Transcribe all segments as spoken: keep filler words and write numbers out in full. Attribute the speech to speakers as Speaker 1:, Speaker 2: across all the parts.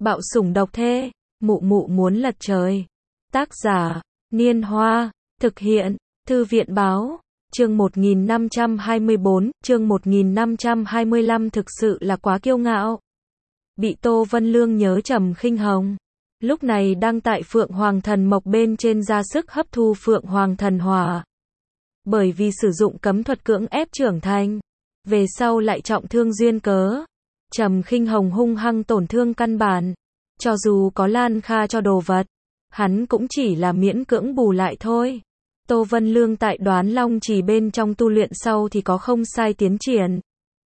Speaker 1: Bạo sủng độc thê, mụ mụ muốn lật trời. Tác giả, Niên Hoa, thực hiện, Thư viện Báo, chương một nghìn năm trăm hai mươi bốn, chương một nghìn năm trăm hai mươi lăm thực sự là quá kiêu ngạo. Bị Tô Vân Lương nhớ Trầm Khinh Hồng. Lúc này đang tại Phượng Hoàng Thần Mộc bên trên ra sức hấp thu Phượng Hoàng Thần Hỏa. Bởi vì sử dụng cấm thuật cưỡng ép trưởng thành, về sau lại trọng thương duyên cớ. Trầm Khinh Hồng hung hăng tổn thương căn bản. Cho dù có Lan Kha cho đồ vật, hắn cũng chỉ là miễn cưỡng bù lại thôi. Tô Vân Lương tại Đoán Long Trì bên trong tu luyện sau thì có không sai tiến triển.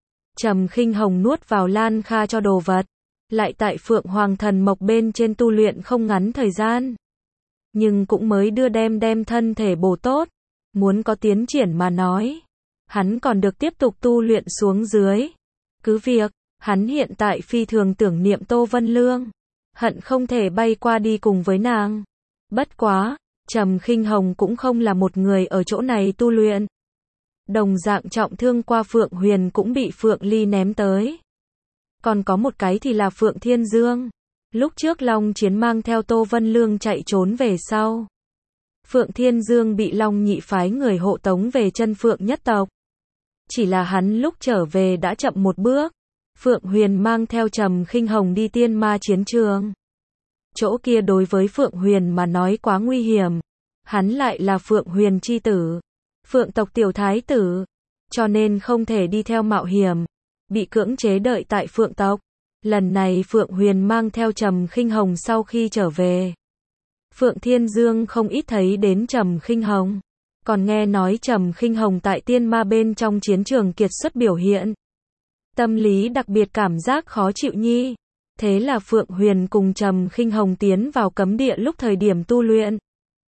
Speaker 1: Trầm Khinh Hồng nuốt vào Lan Kha cho đồ vật, lại tại Phượng Hoàng Thần Mộc bên trên tu luyện không ngắn thời gian. Nhưng cũng mới đưa đem đem thân thể bổ tốt. Muốn có tiến triển mà nói, hắn còn được tiếp tục tu luyện xuống dưới. Cứ việc, hắn hiện tại phi thường tưởng niệm Tô Vân Lương, hận không thể bay qua đi cùng với nàng. Bất quá, Trầm Khinh Hồng cũng không là một người ở chỗ này tu luyện. Đồng dạng trọng thương qua Phượng Huyền cũng bị Phượng Ly ném tới. Còn có một cái thì là Phượng Thiên Dương. Lúc trước Long Chiến mang theo Tô Vân Lương chạy trốn về sau, Phượng Thiên Dương bị Long Nhị phái người hộ tống về chân Phượng nhất tộc. Chỉ là hắn lúc trở về đã chậm một bước. Phượng Huyền mang theo Trầm Khinh Hồng đi tiên ma chiến trường. Chỗ kia đối với Phượng Huyền mà nói quá nguy hiểm. Hắn lại là Phượng Huyền chi tử, Phượng tộc tiểu thái tử, cho nên không thể đi theo mạo hiểm, bị cưỡng chế đợi tại Phượng tộc. Lần này Phượng Huyền mang theo Trầm Khinh Hồng sau khi trở về, Phượng Thiên Dương không ít thấy đến Trầm Khinh Hồng, còn nghe nói Trầm Khinh Hồng tại tiên ma bên trong chiến trường kiệt xuất biểu hiện. Tâm lý đặc biệt cảm giác khó chịu nhi. Thế là Phượng Huyền cùng Trầm Khinh Hồng tiến vào cấm địa lúc thời điểm tu luyện.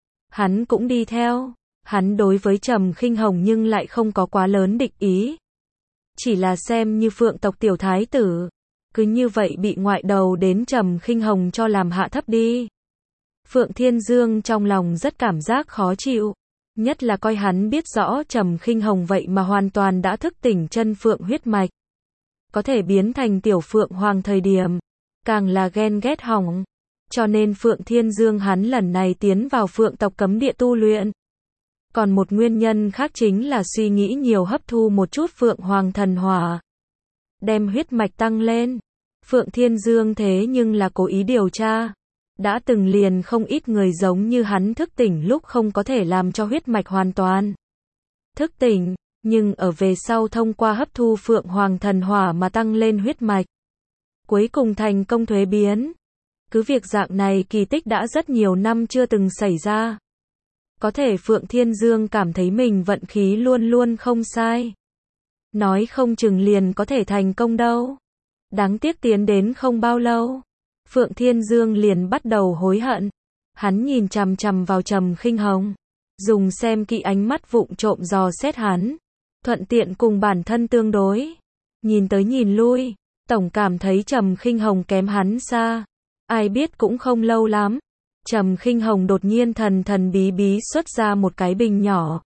Speaker 1: Hắn cũng đi theo. Hắn đối với Trầm Khinh Hồng nhưng lại không có quá lớn địch ý. Chỉ là xem như Phượng tộc tiểu thái tử. Cứ như vậy bị ngoại đầu đến Trầm Khinh Hồng cho làm hạ thấp đi. Phượng Thiên Dương trong lòng rất cảm giác khó chịu. Nhất là coi hắn biết rõ Trầm Khinh Hồng vậy mà hoàn toàn đã thức tỉnh chân Phượng huyết mạch. Có thể biến thành tiểu Phượng Hoàng thời điểm, càng là ghen ghét hỏng. Cho nên Phượng Thiên Dương hắn lần này tiến vào Phượng tộc cấm địa tu luyện. Còn một nguyên nhân khác chính là suy nghĩ nhiều hấp thu một chút Phượng Hoàng thần hỏa, đem huyết mạch tăng lên. Phượng Thiên Dương thế nhưng là cố ý điều tra. Đã từng liền không ít người giống như hắn thức tỉnh lúc không có thể làm cho huyết mạch hoàn toàn thức tỉnh, nhưng ở về sau thông qua hấp thu Phượng Hoàng thần hỏa mà tăng lên huyết mạch. Cuối cùng thành công thuế biến. Cứ việc dạng này kỳ tích đã rất nhiều năm chưa từng xảy ra. Có thể Phượng Thiên Dương cảm thấy mình vận khí luôn luôn không sai. Nói không chừng liền có thể thành công đâu. Đáng tiếc tiến đến không bao lâu, Phượng Thiên Dương liền bắt đầu hối hận. Hắn nhìn chằm chằm vào Trầm Khinh Hồng, dùng xem kỹ ánh mắt vụng trộm dò xét hắn, thuận tiện cùng bản thân tương đối. Nhìn tới nhìn lui, tổng cảm thấy Trầm Khinh Hồng kém hắn xa. Ai biết cũng không lâu lắm, Trầm Khinh Hồng đột nhiên thần thần bí bí xuất ra một cái bình nhỏ.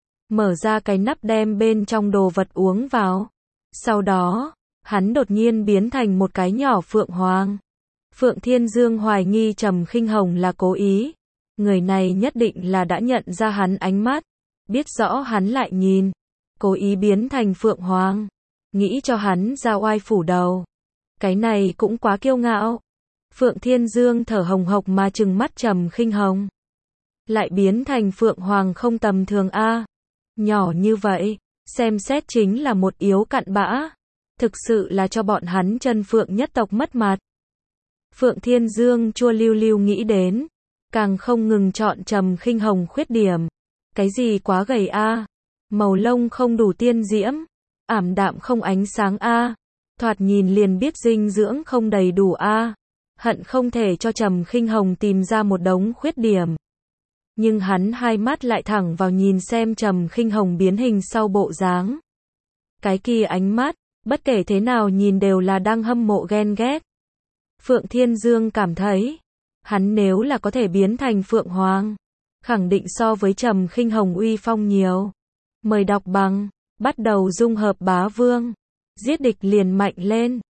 Speaker 1: Mở ra cái nắp đem bên trong đồ vật uống vào. Sau đó, hắn đột nhiên biến thành một cái nhỏ Phượng Hoàng. Phượng Thiên Dương hoài nghi Trầm Khinh Hồng là cố ý. Người này nhất định là đã nhận ra hắn ánh mắt, biết rõ hắn lại nhìn, cố ý biến thành Phượng Hoàng, nghĩ cho hắn ra oai phủ đầu. Cái này cũng quá kiêu ngạo. Phượng Thiên Dương thở hồng hộc mà trừng mắt Trầm Khinh Hồng. Lại biến thành Phượng Hoàng không tầm thường a. Nhỏ như vậy, xem xét chính là một yếu cặn bã. Thực sự là cho bọn hắn chân Phượng nhất tộc mất mặt. Phượng Thiên Dương chua lưu lưu nghĩ đến, càng không ngừng chọn Trầm Khinh Hồng khuyết điểm. Cái gì quá gầy a, màu lông không đủ tiên diễm, ảm đạm không ánh sáng a, thoạt nhìn liền biết dinh dưỡng không đầy đủ a. Hận không thể cho Trầm Khinh Hồng tìm ra một đống khuyết điểm. Nhưng hắn hai mắt lại thẳng vào nhìn xem Trầm Khinh Hồng biến hình sau bộ dáng. Cái kia ánh mắt, bất kể thế nào nhìn đều là đang hâm mộ ghen ghét. Phượng Thiên Dương cảm thấy, hắn nếu là có thể biến thành Phượng Hoàng, khẳng định so với Trầm Khinh Hồng uy phong nhiều. Mời đọc bằng, bắt đầu dung hợp bá vương, giết địch liền mạnh lên.